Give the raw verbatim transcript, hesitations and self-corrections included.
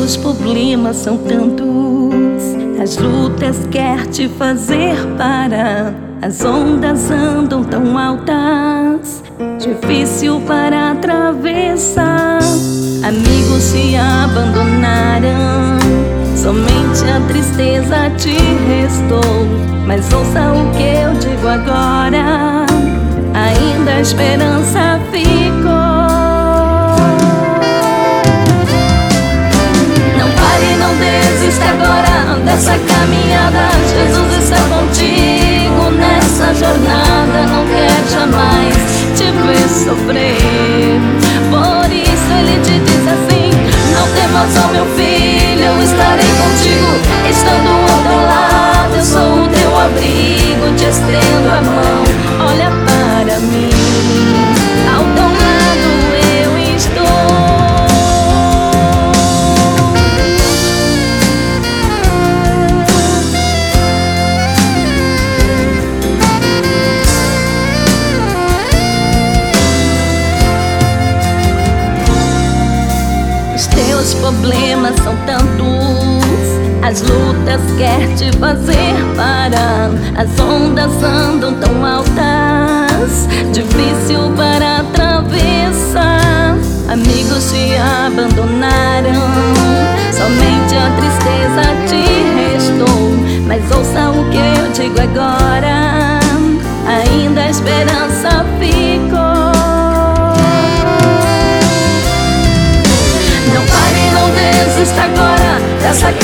Teus problemas são tantos, as lutas quer te fazer parar. As ondas andam tão altas, difícil para atravessar. Amigos se abandonaram, somente a tristeza te restou. Mas ouça o que eu digo agora, ainda a esperança ficou. Não pare, não desista agora dessa caminhada. Jesus está contigo nessa jornada, não quer jamais te ver sofrer. Por isso ele te diz assim: não temas, ó meu filho, eu estarei contigo. Estando ao teu lado, eu sou o teu abrigo. Te estendo a mão, olha para mim. Ao teu lado eu estou. Os teus problemas são tantos, as lutas quer te fazer parar. As ondas andam tão altas, difícil para atravessar. Amigos te abandonaram, somente a tristeza te restou. Mas ouça o que eu digo agora, ainda a esperança ficou. Não pare, não desista agora dessa